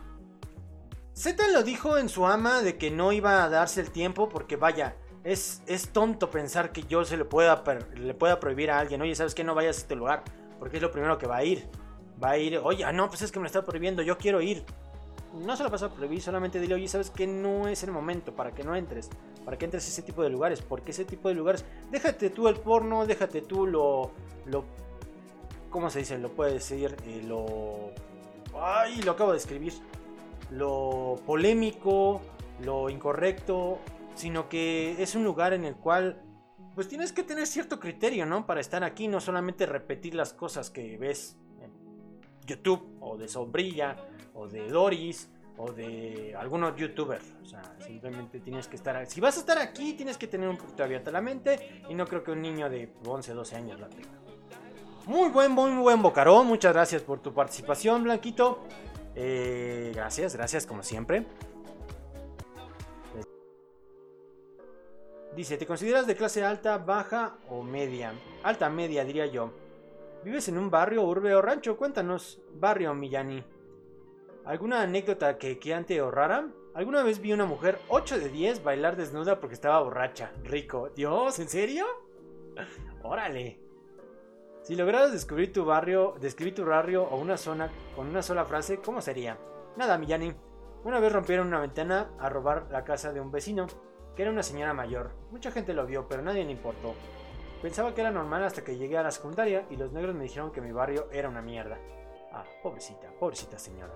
Z lo dijo en su ama de que no iba a darse el tiempo porque vaya, es, es tonto pensar que yo se le pueda, le pueda prohibir a alguien, oye, ¿sabes qué? No vayas a este lugar, porque es lo primero que va a ir. Va a ir, oye, no, pues es que me lo está prohibiendo, yo quiero ir. No se lo vas a prohibir, solamente dile, oye, ¿sabes qué? No es el momento para que no entres, para que entres a ese tipo de lugares, porque ese tipo de lugares, déjate tú el porno, déjate tú lo, lo, ¿cómo se dice? Lo puedes decir, eh, lo, ay, lo acabo de escribir, lo polémico, lo incorrecto, sino que es un lugar en el cual pues tienes que tener cierto criterio, ¿no? Para estar aquí, no solamente repetir las cosas que ves en YouTube o de Sombrilla o de Doris o de algunos youtubers. O sea, simplemente tienes que estar, si vas a estar aquí tienes que tener un poquito abierta la mente, y no creo que un niño de once, doce años la tenga. Muy buen, muy buen bocarón, muchas gracias por tu participación, Blanquito. Eh, gracias, gracias como siempre. Dice, ¿te consideras de clase alta, baja o media? Alta, media, diría yo. ¿Vives en un barrio, urbe o rancho? Cuéntanos, barrio Millani. ¿Alguna anécdota que queante o rara? Alguna vez vi una mujer ocho de diez bailar desnuda porque estaba borracha. Rico. Dios, ¿en serio? Órale. Si lograras descubrir tu barrio, describir tu barrio o una zona con una sola frase, ¿cómo sería? Nada, Millani. Una vez rompieron una ventana a robar la casa de un vecino, que era una señora mayor. Mucha gente lo vio, pero nadie le importó. Pensaba que era normal hasta que llegué a la secundaria y los negros me dijeron que mi barrio era una mierda. Ah, pobrecita, pobrecita señora.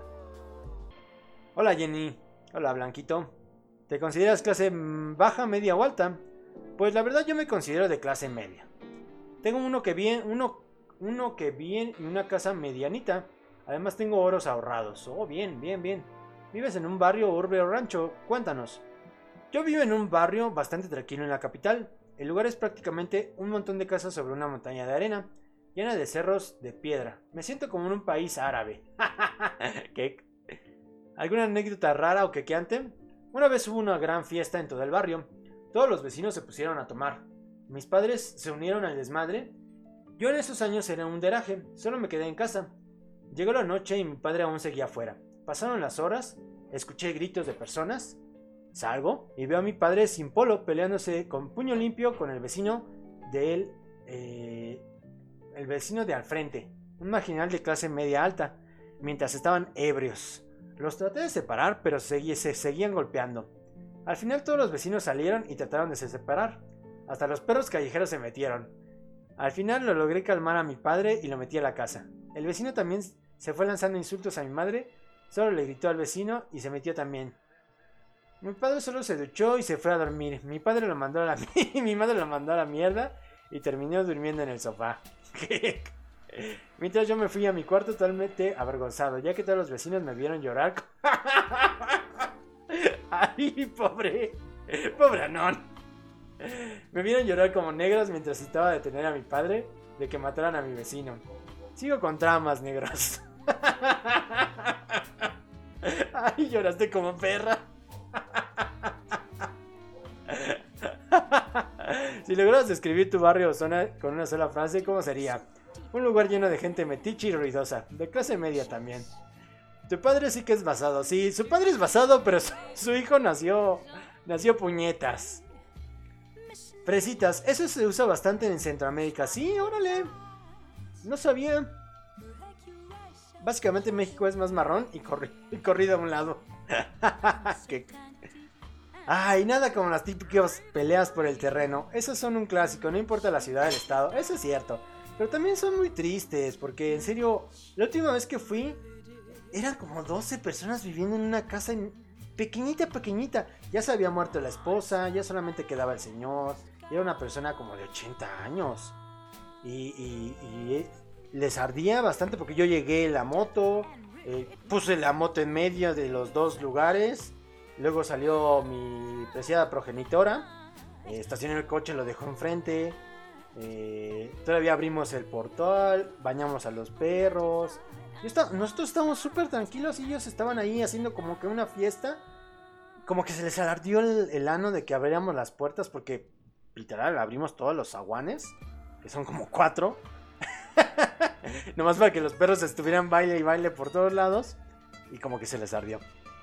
Hola Jenny. Hola Blanquito. ¿Te consideras clase baja, media o alta? Pues la verdad yo me considero de clase media. Tengo uno que bien, uno, uno que bien y una casa medianita. Además tengo oros ahorrados. Oh, bien, bien, bien. ¿Vives en un barrio, urbe o rancho? Cuéntanos. Yo vivo en un barrio bastante tranquilo en la capital. El lugar es prácticamente un montón de casas sobre una montaña de arena, llena de cerros de piedra. Me siento como en un país árabe. ¿Qué? ¿Alguna anécdota rara o quequeante? Una vez hubo una gran fiesta en todo el barrio. Todos los vecinos se pusieron a tomar. Mis padres se unieron al desmadre. Yo en esos años era un deraje, solo me quedé en casa. Llegó la noche y mi padre aún seguía afuera. Pasaron las horas, escuché gritos de personas. Salgo y veo a mi padre sin polo peleándose con puño limpio con el vecino de él, eh, el vecino de al frente, un marginal de clase media alta, mientras estaban ebrios. Los traté de separar, pero se, se seguían golpeando. Al final todos los vecinos salieron y trataron de se separar. Hasta los perros callejeros se metieron. Al final lo logré calmar a mi padre y lo metí a la casa. El vecino también se fue lanzando insultos a mi madre, solo le gritó al vecino y se metió también. Mi padre solo se duchó y se fue a dormir. Mi padre lo mandó a la mi madre lo mandó a la mierda y terminó durmiendo en el sofá. Mientras yo me fui a mi cuarto totalmente avergonzado, ya que todos los vecinos me vieron llorar. Ay, pobre, pobre Anón. Me vieron llorar como negros mientras trataba de detener a mi padre de que mataran a mi vecino. Sigo con tramas, negros. Ay, lloraste como perra. Si logras describir tu barrio o zona con una sola frase, ¿cómo sería? Un lugar lleno de gente metiche y ruidosa, de clase media también. Tu padre sí que es basado. Sí, su padre es basado, pero su, su hijo nació nació puñetas. Fresitas, eso se usa bastante en Centroamérica. Sí, órale. No sabía. Básicamente México es más marrón y, corri y corrido a un lado. ¿Qué? Ay, nada como las típicas peleas por el terreno. Esos son un clásico, no importa la ciudad o el estado. Eso es cierto. Pero también son muy tristes, porque en serio, la última vez que fui, eran como doce personas viviendo en una casa pequeñita, pequeñita. Ya se había muerto la esposa, ya solamente quedaba el señor. Y era una persona como de ochenta años. Y, y, y les ardía bastante porque yo llegué en la moto, eh, puse la moto en medio de los dos lugares. Luego salió mi preciada progenitora, eh, estacioné el coche, lo dejó enfrente, eh, todavía abrimos el portal, bañamos a los perros. Yo está, nosotros estábamos súper tranquilos y ellos estaban ahí haciendo como que una fiesta. Como que se les alardió el, el ano de que abriéramos las puertas porque literal abrimos todos los zaguanes, que son como cuatro. Nomás para que los perros estuvieran baile y baile por todos lados. Y como que se les ardió.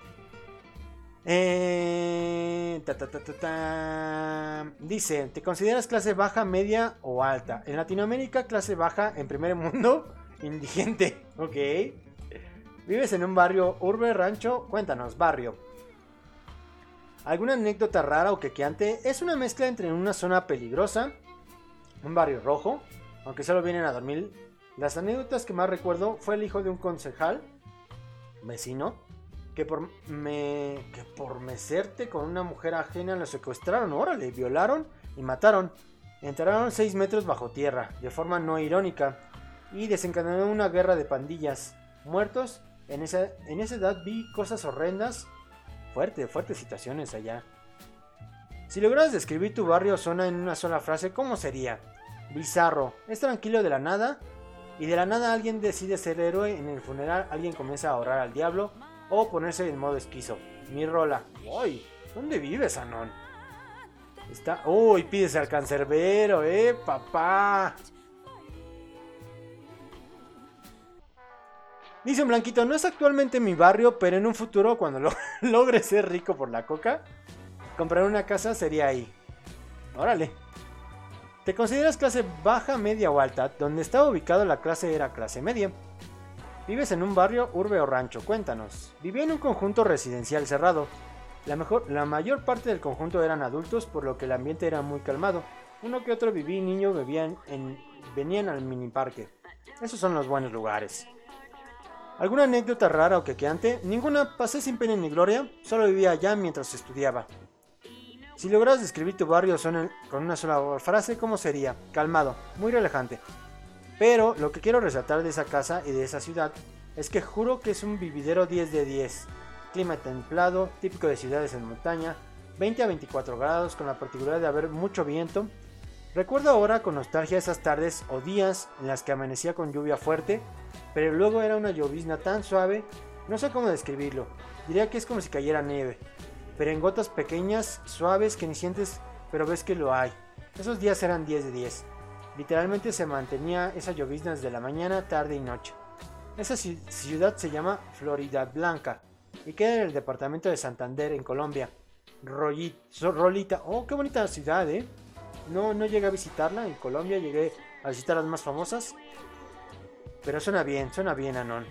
Eh, ta, ta, ta, ta, ta. Dice, ¿te consideras clase baja, media o alta? En Latinoamérica, clase baja, en primer mundo, indigente. Ok. ¿Vives en un barrio, urbe, rancho? Cuéntanos, barrio. ¿Alguna anécdota rara o quequeante? Es una mezcla entre una zona peligrosa, un barrio rojo, aunque solo vienen a dormir. Las anécdotas que más recuerdo fue el hijo de un concejal, vecino, que por me que por mecerte con una mujer ajena lo secuestraron, órale, violaron y mataron. Enterraron seis metros bajo tierra, de forma no irónica, y desencadenó una guerra de pandillas. Muertos, en esa, en esa edad vi cosas horrendas. Fuerte, fuertes situaciones allá. Si lograras describir tu barrio o zona en una sola frase, ¿cómo sería? Bizarro, es tranquilo de la nada, y de la nada alguien decide ser héroe, en el funeral alguien comienza a orar al diablo, o ponerse en modo esquizo. Mi rola. Uy, ¿dónde vives, Anon? Está... Uy, pides al cancerbero, eh, papá. Dice un blanquito, no es actualmente mi barrio, pero en un futuro, cuando lo logre ser rico por la coca, comprar una casa sería ahí. Órale. ¿Te consideras clase baja, media o alta? Donde estaba ubicado la clase era clase media. ¿Vives en un barrio, urbe o rancho? Cuéntanos. Vivía en un conjunto residencial cerrado. La, mejor, la mayor parte del conjunto eran adultos, por lo que el ambiente era muy calmado. Uno que otro viví y niño bebían en, venían al mini parque. Esos son los buenos lugares. ¿Alguna anécdota rara o quequeante? Ninguna, pasé sin pena ni gloria, solo vivía allá mientras estudiaba. Si logras describir tu barrio son con una sola frase, ¿cómo sería? Calmado, muy relajante. Pero lo que quiero resaltar de esa casa y de esa ciudad es que juro que es un vividero diez de diez. Clima templado, típico de ciudades en montaña, veinte a veinticuatro grados con la particularidad de haber mucho viento. Recuerdo ahora con nostalgia esas tardes o días en las que amanecía con lluvia fuerte, pero luego era una llovizna tan suave, no sé cómo describirlo, diría que es como si cayera nieve, pero en gotas pequeñas, suaves que ni sientes, pero ves que lo hay. Esos días eran diez de diez. Literalmente se mantenía esa llovizna desde la mañana, tarde y noche. Esa ciudad se llama Florida Blanca y queda en el departamento de Santander, en Colombia. Rollita, Rolita, oh, qué bonita ciudad, eh. No, no llegué a visitarla en Colombia, llegué a visitar las más famosas. Pero suena bien, suena bien, Anon.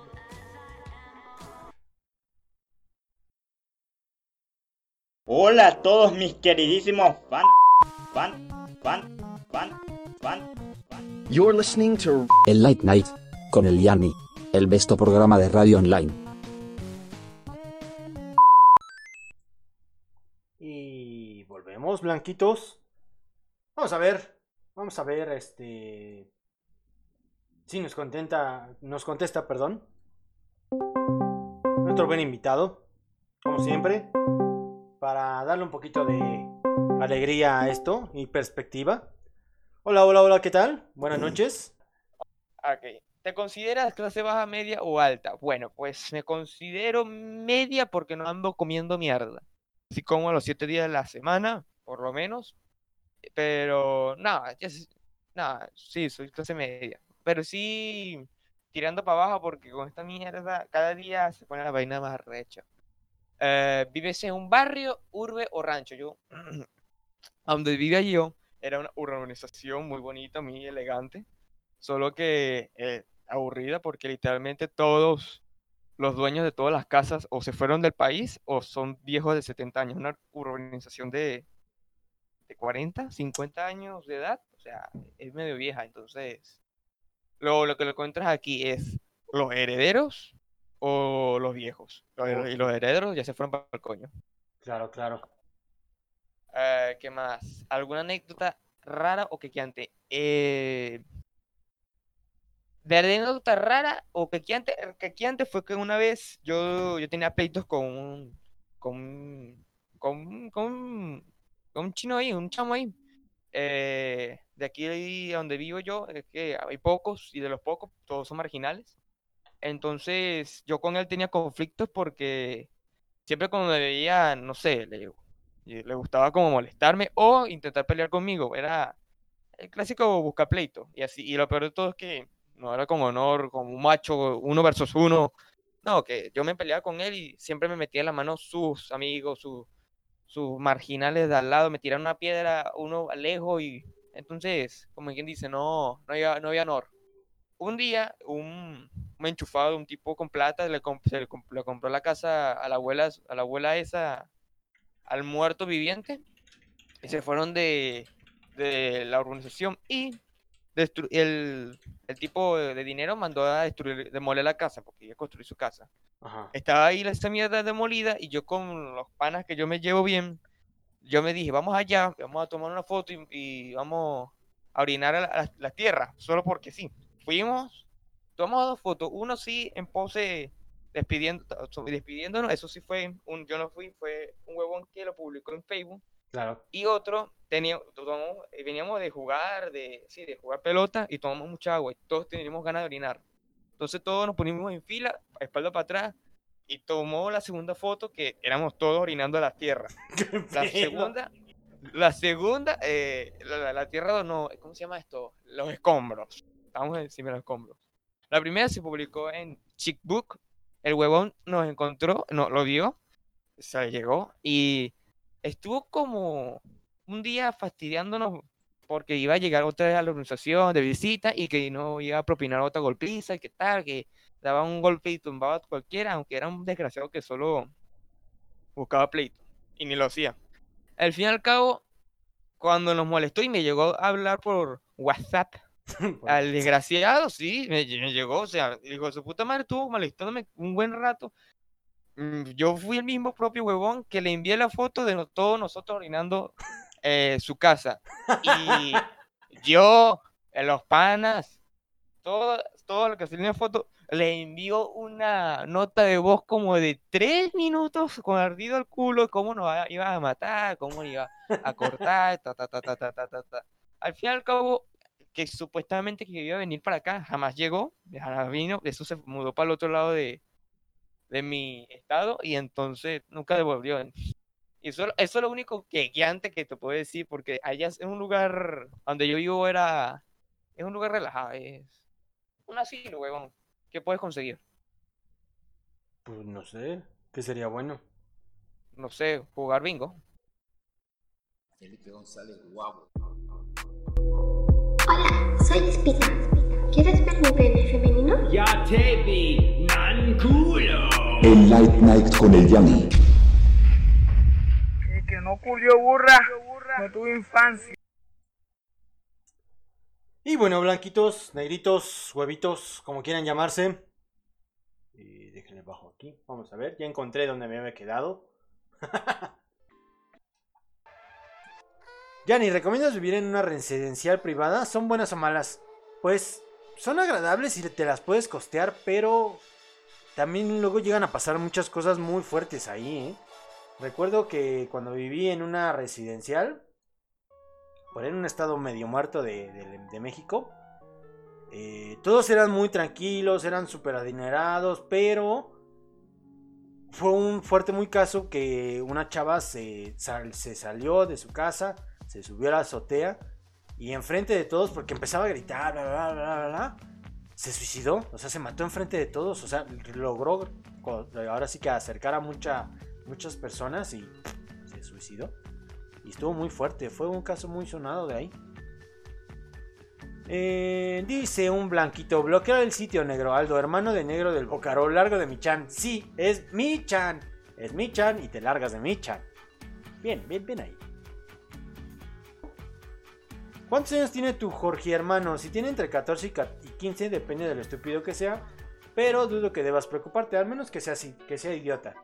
Hola a todos mis queridísimos fan, fan, fan, fan, fan, fan. You're listening to El Late Night con el Yanni, el besto programa de radio online. Y volvemos, blanquitos. Vamos a ver, vamos a ver, este... Si nos contenta, nos contesta, perdón. Nuestro buen invitado, como siempre, para darle un poquito de alegría a esto y perspectiva. Hola, hola, hola, ¿qué tal? Buenas noches. Ok. ¿Te consideras clase baja, media o alta? Bueno, pues me considero media porque no ando comiendo mierda. Así como a los siete días de la semana, por lo menos. Pero, nada, nada, sí, soy clase media. Pero sí, tirando para abajo porque con esta mierda cada día se pone la vaina más recha. Eh, ¿vives en un barrio, urbe o rancho? Yo, a donde vivía yo, era una urbanización muy bonita, muy elegante. Solo que eh, aburrida porque literalmente todos los dueños de todas las casas o se fueron del país o son viejos de setenta años. Una urbanización de, de cuarenta, cincuenta años de edad. O sea, es medio vieja. Entonces, lo, lo que lo encuentras aquí es los herederos o los viejos. Los, her- y los herederos ya se fueron para el coño. Claro, claro. Eh, ¿qué más? ¿Alguna anécdota rara o quequeante? Eh... De anécdota rara o quequeante, quequeante fue que una vez yo, yo tenía pleitos con un, con, un- con, un- con, un- con un chino ahí, un chamo ahí. Eh, de aquí donde vivo yo, es que hay pocos y de los pocos todos son marginales. Entonces yo con él tenía conflictos porque siempre cuando me veía, no sé, le, le gustaba como molestarme o intentar pelear conmigo. Era el clásico busca pleito. Y así, y lo peor de todo es que no era con honor, como un macho, uno versus uno. No, que yo me peleaba con él y siempre me metía en la mano sus amigos, sus, sus marginales de al lado, me tiraron una piedra, uno lejos y entonces, como quien dice, no, no había, no había honor. Un día, un, un enchufado, un tipo con plata, le, comp- se le, comp- le compró la casa a la abuela, a la abuela esa, al muerto viviente, y se fueron de, de la urbanización y destru- el, el tipo de, de dinero mandó a destruir, demoler la casa, porque iba a construir su casa. Ajá. Estaba ahí esa mierda demolida y yo con los panas que yo me llevo bien, yo me dije, vamos allá, vamos a tomar una foto y, y vamos a orinar a la, a la tierra, solo porque sí. Fuimos, tomamos dos fotos, uno sí en pose despidiendo, despidiéndonos, eso sí fue, un, yo no fui, fue un huevón que lo publicó en Facebook. Claro. Y otro, tenía, tomamos, veníamos de jugar, de, sí, de jugar pelota y tomamos mucha agua y todos teníamos ganas de orinar. Entonces todos nos ponimos en fila, espalda para atrás, y tomó la segunda foto que éramos todos orinando a la tierra. La segunda, la segunda, eh, la, la, la tierra, no, ¿cómo se llama esto? Los escombros. Estamos encima de los escombros. La primera se publicó en Chickbook. El huevón nos encontró, no, lo vio, se llegó y estuvo como un día fastidiándonos porque iba a llegar otra vez a la organización de visita y que no iba a propinar otra golpiza y que tal, que daba un golpe y tumbaba a cualquiera, aunque era un desgraciado que solo buscaba pleito y ni lo hacía. Al fin y al cabo, cuando nos molestó y me llegó a hablar por WhatsApp, al desgraciado, sí, me, me llegó, o sea, dijo, su puta madre estuvo molestándome un buen rato. Yo fui el mismo propio huevón que le envié la foto de no, todos nosotros orinando eh, su casa. Y yo, en los panas, todo, todo lo que salió en la foto, le envió una nota de voz como de tres minutos con ardido el culo, cómo nos iba a matar, cómo iba a cortar, ta, ta, ta, ta, ta, ta, ta, ta. Al fin y al cabo, que supuestamente que iba a venir para acá, jamás llegó, jamás vino, eso se mudó para el otro lado de, de mi estado y entonces nunca devolvió. Y eso, eso es lo único que guiante que te puedo decir, porque allá es un lugar donde yo vivo, era es un lugar relajado, es un asilo, huevón. ¿Qué puedes conseguir? Pues no sé, ¿qué sería bueno? No sé, jugar bingo. Felipe González, guapo. Hola, soy Espina. ¿Quieres ver mi pene femenino? Ya te vi, nan culo. El Light Night con el Yanni. Que, que no culió burra, no tuvo infancia. Y bueno, blanquitos, negritos, huevitos, como quieran llamarse. Y déjenle bajo aquí, vamos a ver, ya encontré donde me había quedado. Yanni, ¿recomiendas vivir en una residencial privada? ¿Son buenas o malas? Pues son agradables y te las puedes costear, pero también luego llegan a pasar muchas cosas muy fuertes ahí, ¿eh? Recuerdo que cuando viví en una residencial, por ahí en un estado medio muerto de, de, de México, eh, todos eran muy tranquilos, eran súper adinerados, pero fue un fuerte muy caso que una chava se, sal, se salió de su casa, se subió a la azotea y enfrente de todos, porque empezaba a gritar, bla, bla, bla, bla, bla, se suicidó, o sea, se mató enfrente de todos, o sea, logró ahora sí que acercar a mucha, muchas personas y se suicidó. Y estuvo muy fuerte, fue un caso muy sonado de ahí. Eh, dice un blanquito, bloquear el sitio, negro Aldo, hermano de negro del Bocaró, largo de mi chan. Sí, es mi chan, es mi chan y te largas de mi chan. Bien, bien, bien ahí. ¿Cuántos años tiene tu Jorge hermano? Si tiene entre catorce y quince, depende de lo estúpido que sea, pero dudo que debas preocuparte, al menos que sea así, que sea idiota.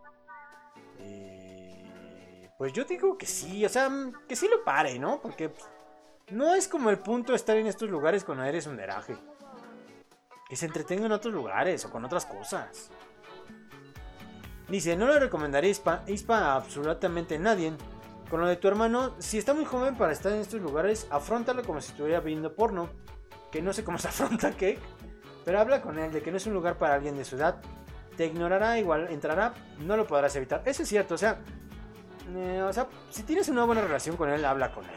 Pues yo digo que sí, o sea, que sí lo pare, ¿no? Porque no es como el punto de estar en estos lugares cuando eres un deraje. Que se entretenga en otros lugares o con otras cosas. Dice, no le recomendaría ISPA, ISPA a absolutamente nadie. Con lo de tu hermano, si está muy joven para estar en estos lugares, afróntalo como si estuviera viendo porno. Que no sé cómo se afronta, ¿qué? Pero habla con él de que no es un lugar para alguien de su edad. Te ignorará, igual entrará, no lo podrás evitar. Eso es cierto, o sea... Eh, o sea, si tienes una buena relación con él, habla con él.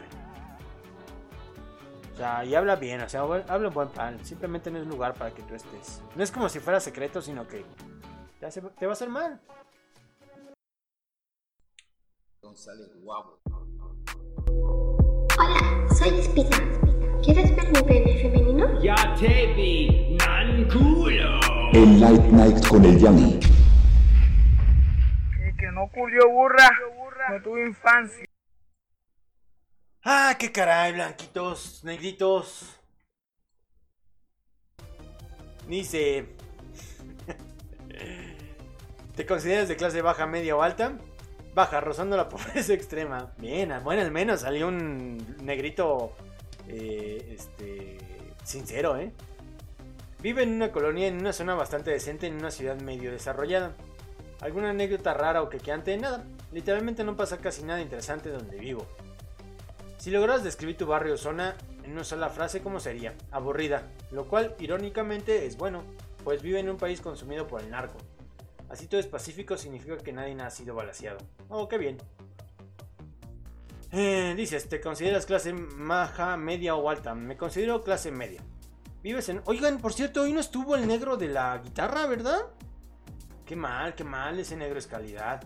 O sea, y habla bien, o sea, habla en buen plan. Simplemente no es lugar para que tú estés. No es como si fuera secreto, sino que te, hace, te va a hacer mal. González, guapo. Hola, soy Espina. ¿Quieres ver mi pene femenino? Ya te vi, nan culo. El Light Night con el Yanni. Que, que no culió burra, no tuvo infancia. Ah, qué caray, blanquitos, negritos. Dice... ¿Te consideras de clase baja, media o alta? Baja, rozando la pobreza extrema. Bien, bueno, al menos salió un negrito eh, este, sincero, ¿eh? Vive en una colonia, en una zona bastante decente, en una ciudad medio desarrollada. ¿Alguna anécdota rara o quequeante? Nada. Literalmente no pasa casi nada interesante donde vivo. Si logras describir tu barrio o zona en una sola frase, ¿cómo sería? Aburrida. Lo cual, irónicamente, es bueno, pues vive en un país consumido por el narco. Así todo es pacífico, significa que nadie ha sido balaceado. Oh, qué bien. Eh, dices, ¿te consideras clase baja, media o alta? Me considero clase media. Vives en... Oigan, por cierto, hoy no estuvo el negro de la guitarra, ¿verdad? Qué mal, qué mal, ese negro es calidad.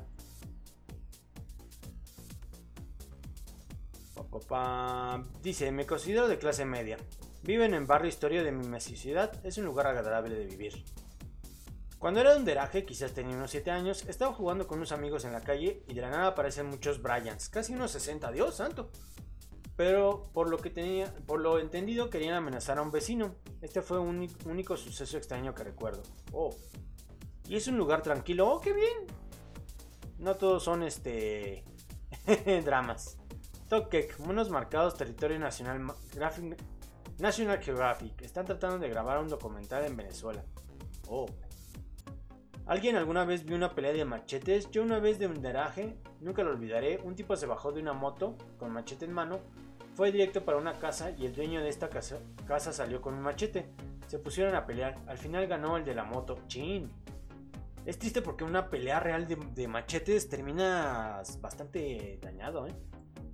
Pa, pa, pa. Dice, me considero de clase media. Viven en barrio Historia de mi ciudad, es un lugar agradable de vivir. Cuando era un deraje, quizás tenía unos siete años, estaba jugando con unos amigos en la calle y de la nada aparecen muchos Bryans, casi unos sesenta, Dios santo. Pero por lo que tenía, por lo entendido, querían amenazar a un vecino. Este fue un único suceso extraño que recuerdo. Oh. Y es un lugar tranquilo. Oh, qué bien. No todos son este dramas. Tokek, monos marcados, territorio nacional Graphic, National Geographic. Están tratando de grabar un documental en Venezuela. Oh. ¿Alguien alguna vez vio una pelea de machetes? Yo una vez de un deraje, nunca lo olvidaré, un tipo se bajó de una moto con machete en mano, fue directo para una casa y el dueño de esta casa, casa salió con un machete. Se pusieron a pelear, al final ganó el de la moto. Chin. Es triste porque una pelea real de, de machetes termina bastante dañado, ¿eh?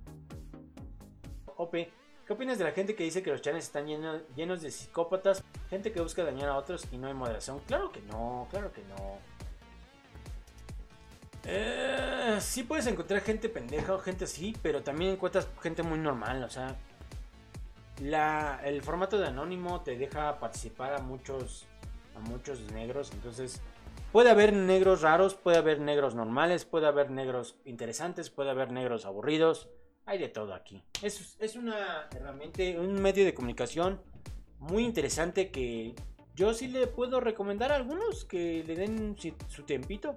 Ope, ¿qué opinas de la gente que dice que los channels están llenos, llenos de psicópatas? Gente que busca dañar a otros y no hay moderación. Claro que no, claro que no. Eh, sí puedes encontrar gente pendeja o gente así, pero también encuentras gente muy normal, o sea... La, el formato de anónimo te deja participar a muchos, a muchos negros, entonces... Puede haber negros raros, puede haber negros normales, puede haber negros interesantes, puede haber negros aburridos. Hay de todo aquí. Es, es una herramienta, un medio de comunicación muy interesante que yo sí le puedo recomendar a algunos que le den su, su tiempito.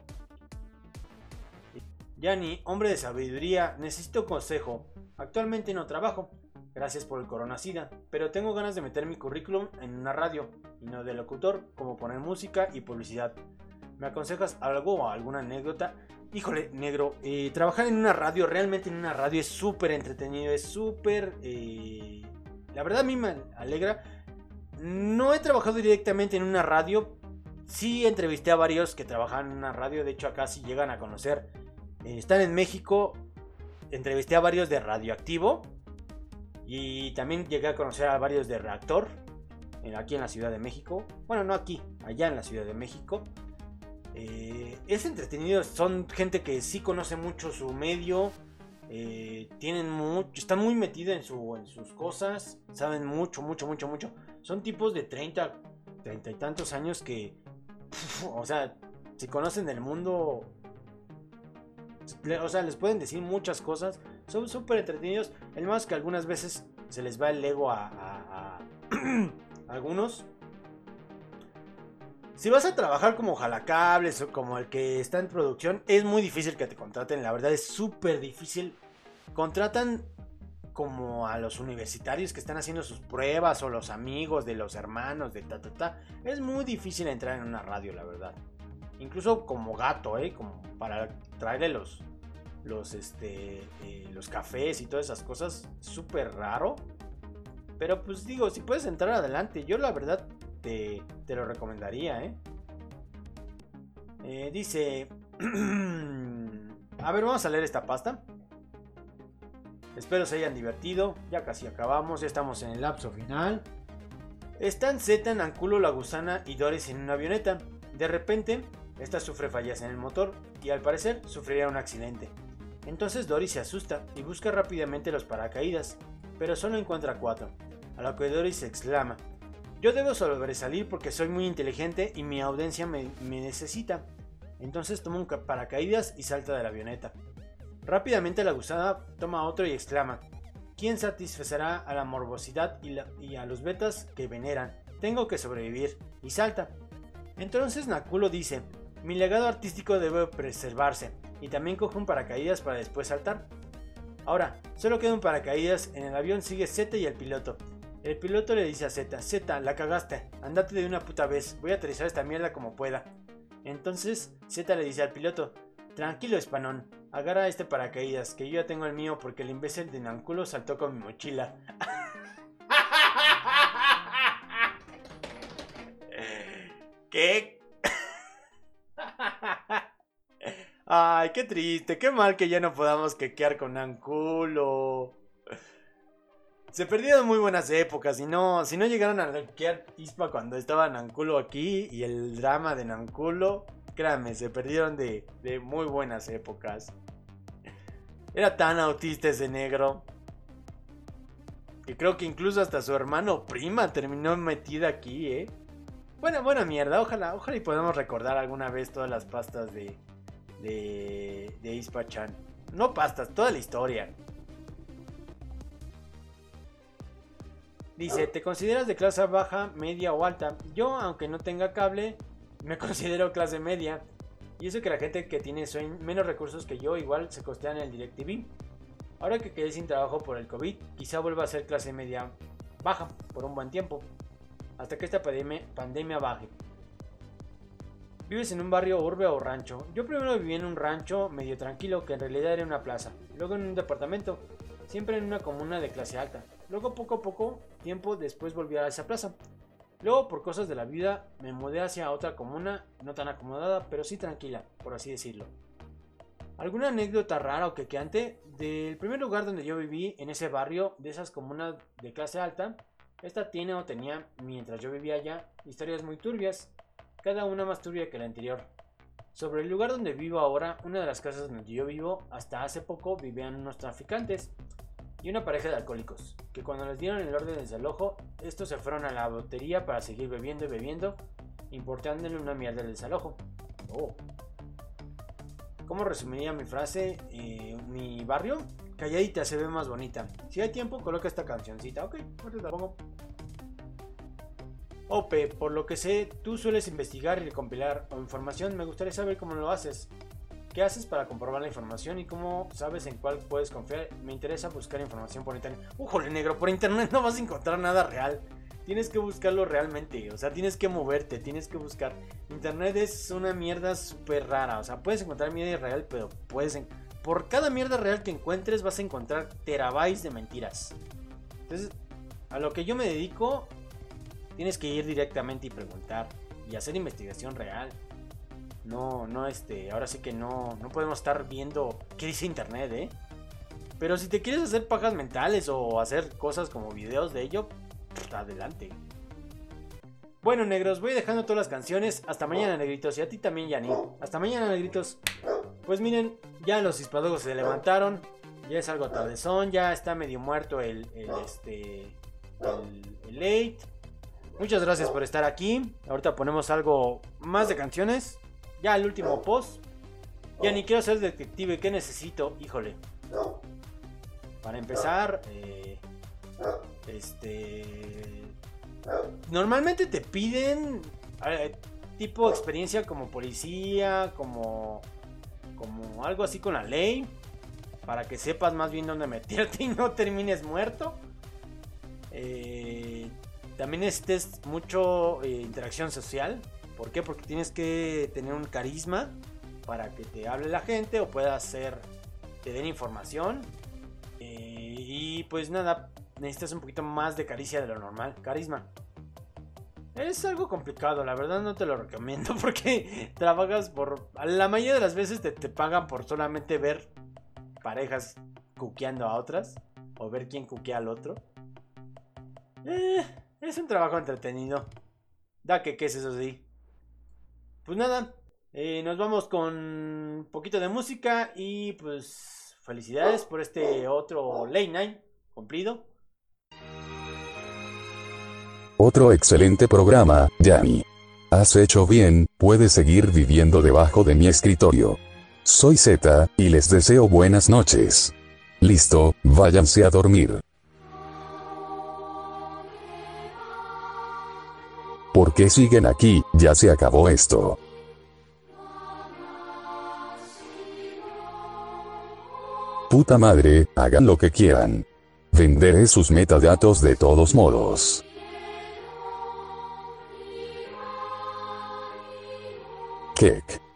Yani, hombre de sabiduría, necesito consejo. Actualmente no trabajo, gracias por el coronacida, pero tengo ganas de meter mi currículum en una radio, y no de locutor, como poner música y publicidad. ¿Me aconsejas algo o alguna anécdota? Híjole, negro, eh, trabajar en una radio, realmente en una radio es súper entretenido, es súper... Eh, la verdad a mí me alegra. No he trabajado directamente en una radio, sí entrevisté a varios que trabajan en una radio, de hecho acá sí llegan a conocer. Eh, están en México, entrevisté a varios de Radioactivo y también llegué a conocer a varios de Reactor, aquí en la Ciudad de México. Bueno, no aquí, allá en la Ciudad de México. Eh, es entretenido, son gente que sí conoce mucho su medio, eh, tienen mucho, están muy metidos en, su, en sus cosas, saben mucho, mucho, mucho, mucho. Son tipos de treinta, treinta y tantos años que, puf, o sea, si conocen el mundo, o sea, les pueden decir muchas cosas, son súper entretenidos. El más que algunas veces se les va el ego a, a, a algunos. Si vas a trabajar como jalacables o como el que está en producción, es muy difícil que te contraten, la verdad es súper difícil. Contratan como a los universitarios que están haciendo sus pruebas o los amigos de los hermanos de ta ta ta. Es muy difícil entrar en una radio, la verdad. Incluso como gato, ¿eh? Como para traerle los, los, este, eh, los cafés y todas esas cosas, súper raro. Pero pues digo, si puedes entrar adelante, yo la verdad... Te, te lo recomendaría, ¿eh? Eh, dice... A ver, vamos a leer esta pasta. Espero se hayan divertido. Ya casi acabamos, ya estamos en el lapso final. Están Zeta, Nanculo, la gusana y Doris en una avioneta. De repente, esta sufre fallas en el motor y al parecer sufrirá un accidente. Entonces Doris se asusta y busca rápidamente los paracaídas, pero solo encuentra cuatro. A lo que Doris exclama: yo debo sobresalir porque soy muy inteligente y mi audiencia me, me necesita. Entonces toma un paracaídas y salta de la avioneta. Rápidamente la gusana toma otro y exclama: ¿quién satisfacerá a la morbosidad y, la, y a los betas que veneran? tengo que sobrevivir, y salta. Entonces Nakulo dice, mi legado artístico debe preservarse, y también coge un paracaídas para después saltar. Ahora, solo queda un paracaídas, en el avión sigue Z y el piloto. El piloto le dice a Z, Z, la cagaste, andate de una puta vez, voy a aterrizar esta mierda como pueda. Entonces Z le dice al piloto, tranquilo Espanón, agarra este paracaídas, que yo ya tengo el mío porque el imbécil de Nanculo saltó con mi mochila. ¿Qué? Ay, qué triste, qué mal que ya no podamos quequear con Nanculo. Se perdieron muy buenas épocas, si no, si no llegaron a quequear Ispa cuando estaba Nanculo aquí y el drama de Nanculo, créanme, se perdieron de, de muy buenas épocas. Era tan autista ese negro que creo que incluso hasta su hermano o prima terminó metida aquí, eh. Buena, buena mierda, ojalá, ojalá y podamos recordar alguna vez todas las pastas de, de, de Ispa-chan. No pastas, toda la historia. Dice, ¿te consideras de clase baja, media o alta? Yo, aunque no tenga cable, me considero clase media. Y eso que la gente que tiene menos recursos que yo igual se costean en el DirecTV. Ahora que quedé sin trabajo por el COVID, quizá vuelva a ser clase media baja por un buen tiempo. Hasta que esta pandemia, pandemia baje. ¿Vives en un barrio, urbe o rancho? Yo primero viví en un rancho medio tranquilo que en realidad era una plaza. Luego en un departamento, siempre en una comuna de clase alta. Luego poco a poco, tiempo después volví a esa plaza. Luego por cosas de la vida me mudé hacia otra comuna, no tan acomodada, pero sí tranquila, por así decirlo. ¿Alguna anécdota rara o quequeante? Del primer lugar donde yo viví, en ese barrio, de esas comunas de clase alta, esta tiene o tenía, mientras yo vivía allá, historias muy turbias, cada una más turbia que la anterior. Sobre el lugar donde vivo ahora, una de las casas donde yo vivo, hasta hace poco vivían unos traficantes y una pareja de alcohólicos, que cuando les dieron el orden de desalojo, estos se fueron a la botería para seguir bebiendo y bebiendo, importándole una mierda del desalojo. Oh. ¿Cómo resumiría mi frase? Eh, mi barrio, calladita se ve más bonita. Si hay tiempo, coloca esta cancioncita. Ok, ahorita la pongo. Ope, por lo que sé, tú sueles investigar y recompilar información. Me gustaría saber cómo lo haces. ¿Qué haces para comprobar la información y cómo sabes en cuál puedes confiar? Me interesa buscar información por internet. ¡Ujole, negro! Por internet no vas a encontrar nada real. Tienes que buscarlo realmente. O sea, tienes que moverte, tienes que buscar. Internet es una mierda súper rara. O sea, puedes encontrar mierda real, pero puedes... En... Por cada mierda real que encuentres vas a encontrar terabytes de mentiras. Entonces, a lo que yo me dedico, tienes que ir directamente y preguntar. Y hacer investigación real. No, no, este, ahora sí que no, no podemos estar viendo qué dice internet, ¿eh? Pero si te quieres hacer pajas mentales o hacer cosas como videos de ello, pues, adelante. Bueno, negros, voy dejando todas las canciones. Hasta mañana, negritos, y a ti también, Yanni. Hasta mañana, negritos. Pues miren, ya los hispadogos se levantaron. Ya es algo tardezón, ya está medio muerto el, el este, el, el late. Muchas gracias por estar aquí. Ahorita ponemos algo más de canciones. Ya el último post. Ya ni quiero ser detective. ¿Qué necesito? Híjole. Para empezar, eh, este, normalmente te piden eh, tipo experiencia como policía, como, como algo así con la ley, para que sepas más bien dónde meterte y no termines muerto. Eh, también estés mucho eh, interacción social. ¿Por qué? Porque tienes que tener un carisma para que te hable la gente o pueda hacer, te den información. Eh, y pues nada, necesitas un poquito más de caricia de lo normal, carisma. Es algo complicado, la verdad no te lo recomiendo porque trabajas por... La mayoría de las veces te, te pagan por solamente ver parejas cuqueando a otras o ver quién cuquea al otro. Eh, es un trabajo entretenido. Da que qué es eso sí. Pues nada, eh, nos vamos con un poquito de música y pues felicidades por este otro late night cumplido. Otro excelente programa, Yanni. Has hecho bien, puedes seguir viviendo debajo de mi escritorio. Soy Z, y les deseo buenas noches. Listo, váyanse a dormir. ¿Por qué siguen aquí? Ya se acabó esto. Puta madre, hagan lo que quieran. Venderé sus metadatos de todos modos. Kek.